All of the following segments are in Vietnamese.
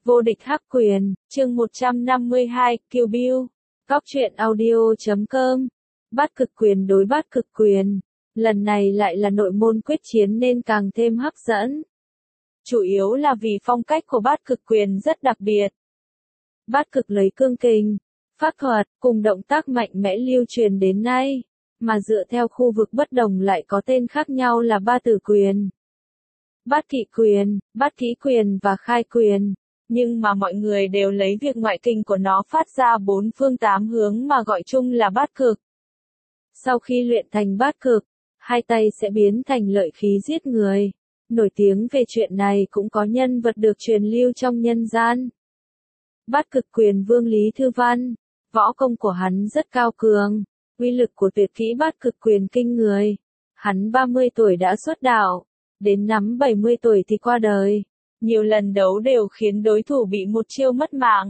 Vô địch hắc quyền, chương 152, Kill Bill. Cóc truyện audio.com. Bát cực quyền đối bát cực quyền. Lần này lại là nội môn quyết chiến nên càng thêm hấp dẫn. Chủ yếu là vì phong cách của bát cực quyền rất đặc biệt. Bát cực lấy cương kình, pháp thuật, cùng động tác mạnh mẽ lưu truyền đến nay, mà dựa theo khu vực bất đồng lại có tên khác nhau là ba tử quyền, bát kỵ quyền, bát kỹ quyền và khai quyền. Nhưng mà mọi người đều lấy việc ngoại kình của nó phát ra bốn phương tám hướng mà gọi chung là bát cực. Sau khi luyện thành bát cực, hai tay sẽ biến thành lợi khí giết người. Nổi tiếng về chuyện này cũng có nhân vật được truyền lưu trong nhân gian. Bát cực quyền vương Lý Thư Văn, võ công của hắn rất cao cường, uy lực của tuyệt kỹ bát cực quyền kinh người. Hắn 30 tuổi đã xuất đạo, đến năm 70 tuổi thì qua đời. Nhiều lần đấu đều khiến đối thủ bị một chiêu mất mạng.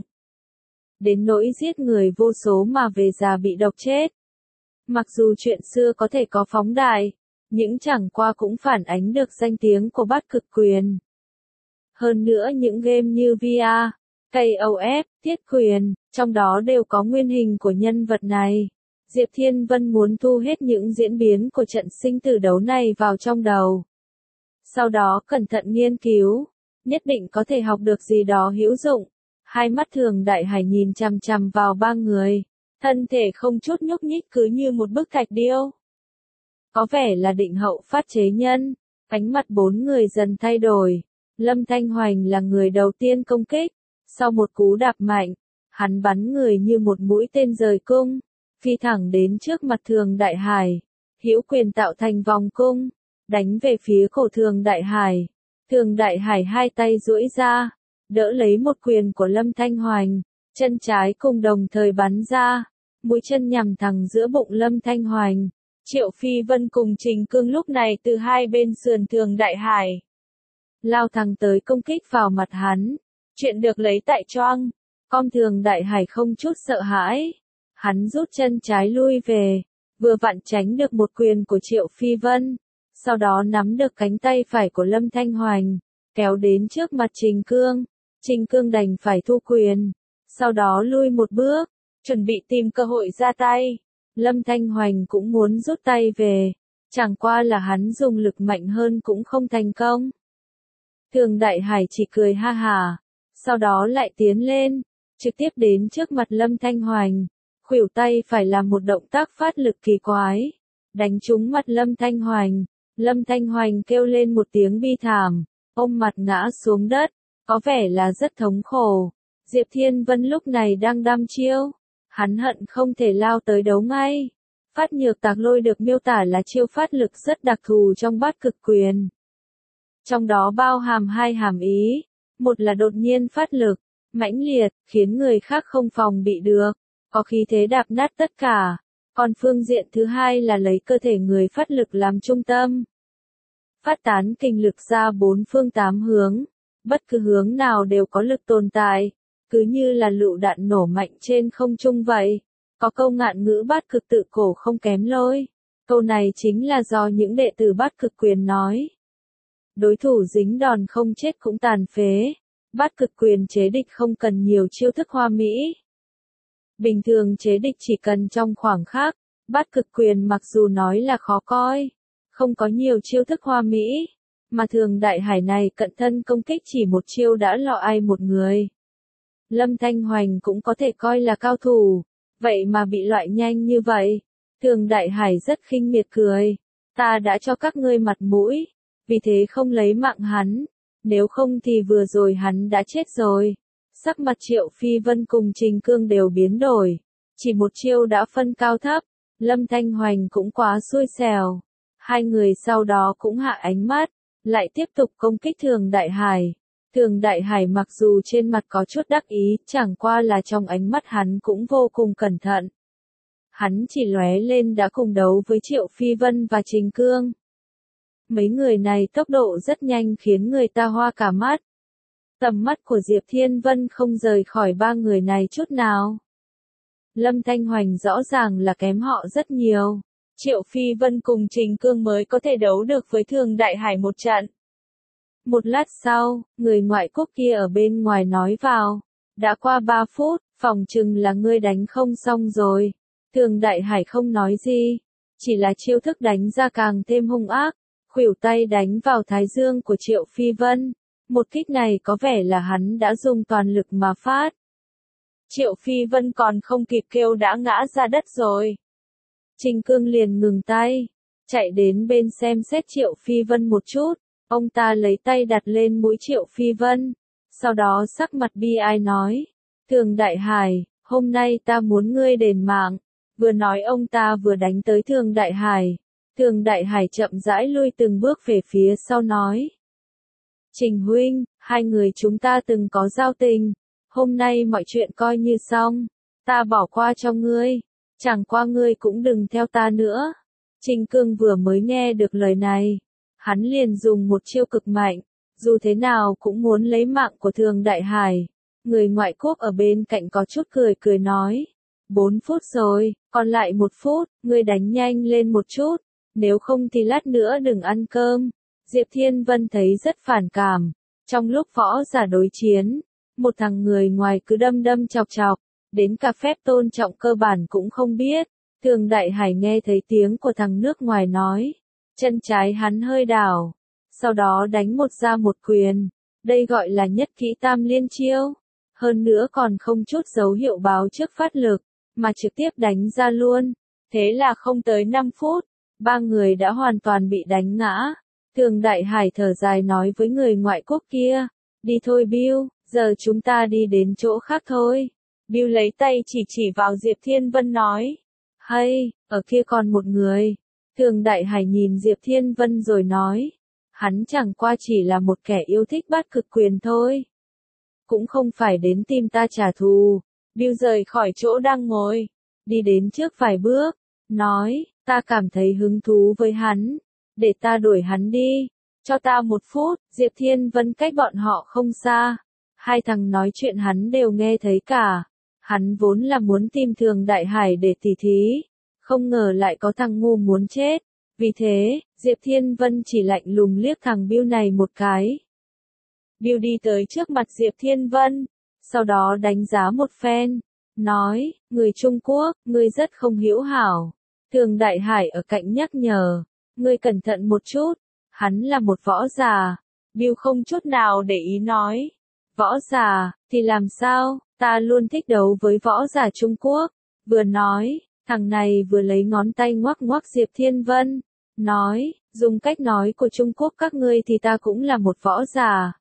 Đến nỗi giết người vô số mà về già bị độc chết. Mặc dù chuyện xưa có thể có phóng đại, nhưng chẳng qua cũng phản ánh được danh tiếng của bát cực quyền. Hơn nữa những game như VR, KOF, Thiết Quyền, trong đó đều có nguyên hình của nhân vật này. Diệp Thiên Vân muốn thu hết những diễn biến của trận sinh tử đấu này vào trong đầu. Sau đó cẩn thận nghiên cứu, nhất định có thể học được gì đó hữu dụng. Hai mắt Thường Đại Hải nhìn chằm chằm vào ba người, thân thể không chút nhúc nhích cứ như một bức thạch điêu. Có vẻ là định hậu phát chế nhân, ánh mắt bốn người dần thay đổi. Lâm Thanh Hoành là người đầu tiên công kích, sau một cú đạp mạnh, hắn bắn người như một mũi tên rời cung, phi thẳng đến trước mặt Thường Đại Hải, hữu quyền tạo thành vòng cung, đánh về phía cổ Thường Đại Hải. Thường Đại Hải hai tay duỗi ra, đỡ lấy một quyền của Lâm Thanh Hoành, chân trái cùng đồng thời bắn ra, mũi chân nhằm thẳng giữa bụng Lâm Thanh Hoành. Triệu Phi Vân cùng Trình Cương lúc này từ hai bên sườn Thường Đại Hải lao thẳng tới công kích vào mặt hắn. Chuyện được lấy tại choang, con Thường Đại Hải không chút sợ hãi, hắn rút chân trái lui về, vừa vặn tránh được một quyền của Triệu Phi Vân, sau đó nắm được cánh tay phải của Lâm Thanh Hoành, kéo đến trước mặt Trình Cương. Trình Cương đành phải thu quyền, sau đó lui một bước, chuẩn bị tìm cơ hội ra tay. Lâm Thanh Hoành cũng muốn rút tay về, chẳng qua là hắn dùng lực mạnh hơn cũng không thành công. Thường Đại Hải chỉ cười ha hả, sau đó lại tiến lên, trực tiếp đến trước mặt Lâm Thanh Hoành, khuỷu tay phải làm một động tác phát lực kỳ quái, đánh trúng mặt Lâm Thanh Hoành. Lâm Thanh Hoành kêu lên một tiếng bi thảm, ôm mặt ngã xuống đất, có vẻ là rất thống khổ. Diệp Thiên Vân lúc này đang đăm chiêu, hắn hận không thể lao tới đấu ngay. Phát nhược tạc lôi được miêu tả là chiêu phát lực rất đặc thù trong bát cực quyền. Trong đó bao hàm hai hàm ý, một là đột nhiên phát lực, mãnh liệt, khiến người khác không phòng bị được, có khí thế đạp nát tất cả. Còn phương diện thứ hai là lấy cơ thể người phát lực làm trung tâm, phát tán kình lực ra bốn phương tám hướng, bất cứ hướng nào đều có lực tồn tại, cứ như là lựu đạn nổ mạnh trên không trung vậy. Có câu ngạn ngữ bát cực tự cổ không kém lôi, câu này chính là do những đệ tử bát cực quyền nói. Đối thủ dính đòn không chết cũng tàn phế, bát cực quyền chế địch không cần nhiều chiêu thức hoa mỹ. Bình thường chế địch chỉ cần trong khoảng khắc, bát cực quyền mặc dù nói là khó coi, không có nhiều chiêu thức hoa mỹ, mà Thường Đại Hải này cận thân công kích chỉ một chiêu đã lọ ai một người. Lâm Thanh Hoành cũng có thể coi là cao thủ, vậy mà bị loại nhanh như vậy. Thường Đại Hải rất khinh miệt cười, ta đã cho các ngươi mặt mũi, vì thế không lấy mạng hắn, nếu không thì vừa rồi hắn đã chết rồi. Sắc mặt Triệu Phi Vân cùng Trình Cương đều biến đổi, chỉ một chiêu đã phân cao thấp. Lâm Thanh Hoành cũng quá xui xẻo. Hai người sau đó cũng hạ ánh mắt, lại tiếp tục công kích Thường Đại Hải. Thường Đại Hải mặc dù trên mặt có chút đắc ý, chẳng qua là trong ánh mắt hắn cũng vô cùng cẩn thận. Hắn chỉ lóe lên đã cùng đấu với Triệu Phi Vân và Trình Cương. Mấy người này tốc độ rất nhanh khiến người ta hoa cả mắt. Tầm mắt của Diệp Thiên Vân không rời khỏi ba người này chút nào. Lâm Thanh Hoành rõ ràng là kém họ rất nhiều. Triệu Phi Vân cùng Trình Cương mới có thể đấu được với Thường Đại Hải một trận. Một lát sau, người ngoại quốc kia ở bên ngoài nói vào. Đã qua 3 phút, phòng chừng là ngươi đánh không xong rồi. Thường Đại Hải không nói gì, chỉ là chiêu thức đánh ra càng thêm hung ác, khuỷu tay đánh vào thái dương của Triệu Phi Vân. Một kích này có vẻ là hắn đã dùng toàn lực mà phát. Triệu Phi Vân còn không kịp kêu đã ngã ra đất rồi. Trình Cương liền ngừng tay, chạy đến bên xem xét Triệu Phi Vân một chút, ông ta lấy tay đặt lên mũi Triệu Phi Vân, sau đó sắc mặt bi ai nói, Thường Đại Hải, hôm nay ta muốn ngươi đền mạng. Vừa nói ông ta vừa đánh tới Thường Đại Hải. Thường Đại Hải chậm rãi lui từng bước về phía sau nói. Trình huynh, hai người chúng ta từng có giao tình, hôm nay mọi chuyện coi như xong, ta bỏ qua cho ngươi, chẳng qua ngươi cũng đừng theo ta nữa. Trình Cương vừa mới nghe được lời này, hắn liền dùng một chiêu cực mạnh, dù thế nào cũng muốn lấy mạng của Thường Đại Hải. Người ngoại quốc ở bên cạnh có chút cười cười nói. 4 phút rồi, còn lại 1 phút, ngươi đánh nhanh lên một chút, nếu không thì lát nữa đừng ăn cơm. Diệp Thiên Vân thấy rất phản cảm, trong lúc võ giả đối chiến, một thằng người ngoài cứ đâm đâm chọc chọc, đến cả phép tôn trọng cơ bản cũng không biết. Thường Đại Hải nghe thấy tiếng của thằng nước ngoài nói, chân trái hắn hơi đảo, sau đó đánh một ra một quyền, đây gọi là nhất kỹ tam liên chiêu, hơn nữa còn không chút dấu hiệu báo trước phát lực, mà trực tiếp đánh ra luôn. Thế là không tới 5 phút, ba người đã hoàn toàn bị đánh ngã. Thường Đại Hải thở dài nói với người ngoại quốc kia, đi thôi Bill, giờ chúng ta đi đến chỗ khác thôi. Bill lấy tay chỉ vào Diệp Thiên Vân nói, hay, ở kia còn một người. Thường Đại Hải nhìn Diệp Thiên Vân rồi nói, hắn chẳng qua chỉ là một kẻ yêu thích bát cực quyền thôi. Cũng không phải đến tìm ta trả thù. Bill rời khỏi chỗ đang ngồi, đi đến trước vài bước, nói, ta cảm thấy hứng thú với hắn, để ta đuổi hắn đi, cho ta 1 phút. Diệp Thiên Vân cách bọn họ không xa, hai thằng nói chuyện hắn đều nghe thấy cả, hắn vốn là muốn tìm Thường Đại Hải để tỉ thí, không ngờ lại có thằng ngu muốn chết, vì thế, Diệp Thiên Vân chỉ lạnh lùng liếc thằng Bill này một cái. Bill đi tới trước mặt Diệp Thiên Vân, sau đó đánh giá một phen, nói, người Trung Quốc, ngươi rất không hữu hảo. Thường Đại Hải ở cạnh nhắc nhở, ngươi cẩn thận một chút, hắn là một võ giả. Bill không chút nào để ý nói, võ giả, thì làm sao, ta luôn thích đấu với võ giả Trung Quốc. Vừa nói, thằng này vừa lấy ngón tay ngoắc ngoắc Diệp Thiên Vân, nói, dùng cách nói của Trung Quốc các ngươi thì ta cũng là một võ giả.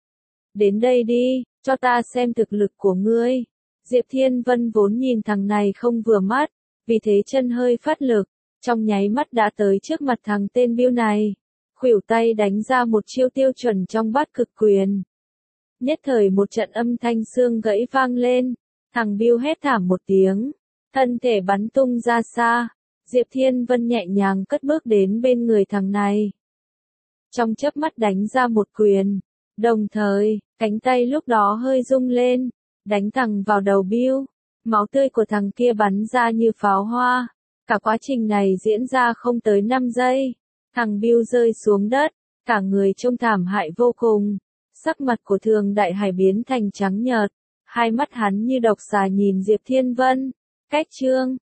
Đến đây đi, cho ta xem thực lực của ngươi. Diệp Thiên Vân vốn nhìn thằng này không vừa mắt, vì thế chân hơi phát lực, trong nháy mắt đã tới trước mặt thằng tên Bill này. Khuỷu tay đánh ra một chiêu tiêu chuẩn trong bát cực quyền. Nhất thời một trận âm thanh xương gãy vang lên, thằng Bill hét thảm một tiếng, thân thể bắn tung ra xa. Diệp Thiên Vân nhẹ nhàng cất bước đến bên người thằng này. Trong chớp mắt đánh ra một quyền, đồng thời, cánh tay lúc đó hơi rung lên, đánh thẳng vào đầu Bill. Máu tươi của thằng kia bắn ra như pháo hoa. Cả quá trình này diễn ra không tới 5 giây. Thằng Bill rơi xuống đất, cả người trông thảm hại vô cùng. Sắc mặt của Thường Đại Hải biến thành trắng nhợt, hai mắt hắn như độc xà nhìn Diệp Thiên Vân. Cách chương